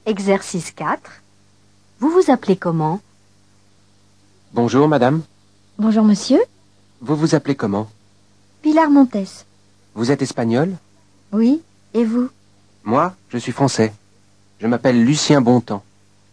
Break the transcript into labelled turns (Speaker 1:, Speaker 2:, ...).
Speaker 1: Exercice 4. Vous vous appelez comment?
Speaker 2: Bonjour, madame.
Speaker 3: Bonjour monsieur.
Speaker 2: Vous vous appelez comment?
Speaker 3: Pilar Montes.
Speaker 2: Vous êtes espagnol?
Speaker 3: Oui, et vous?
Speaker 2: Moi, je suis français. Je m'appelle Lucien Bontemps.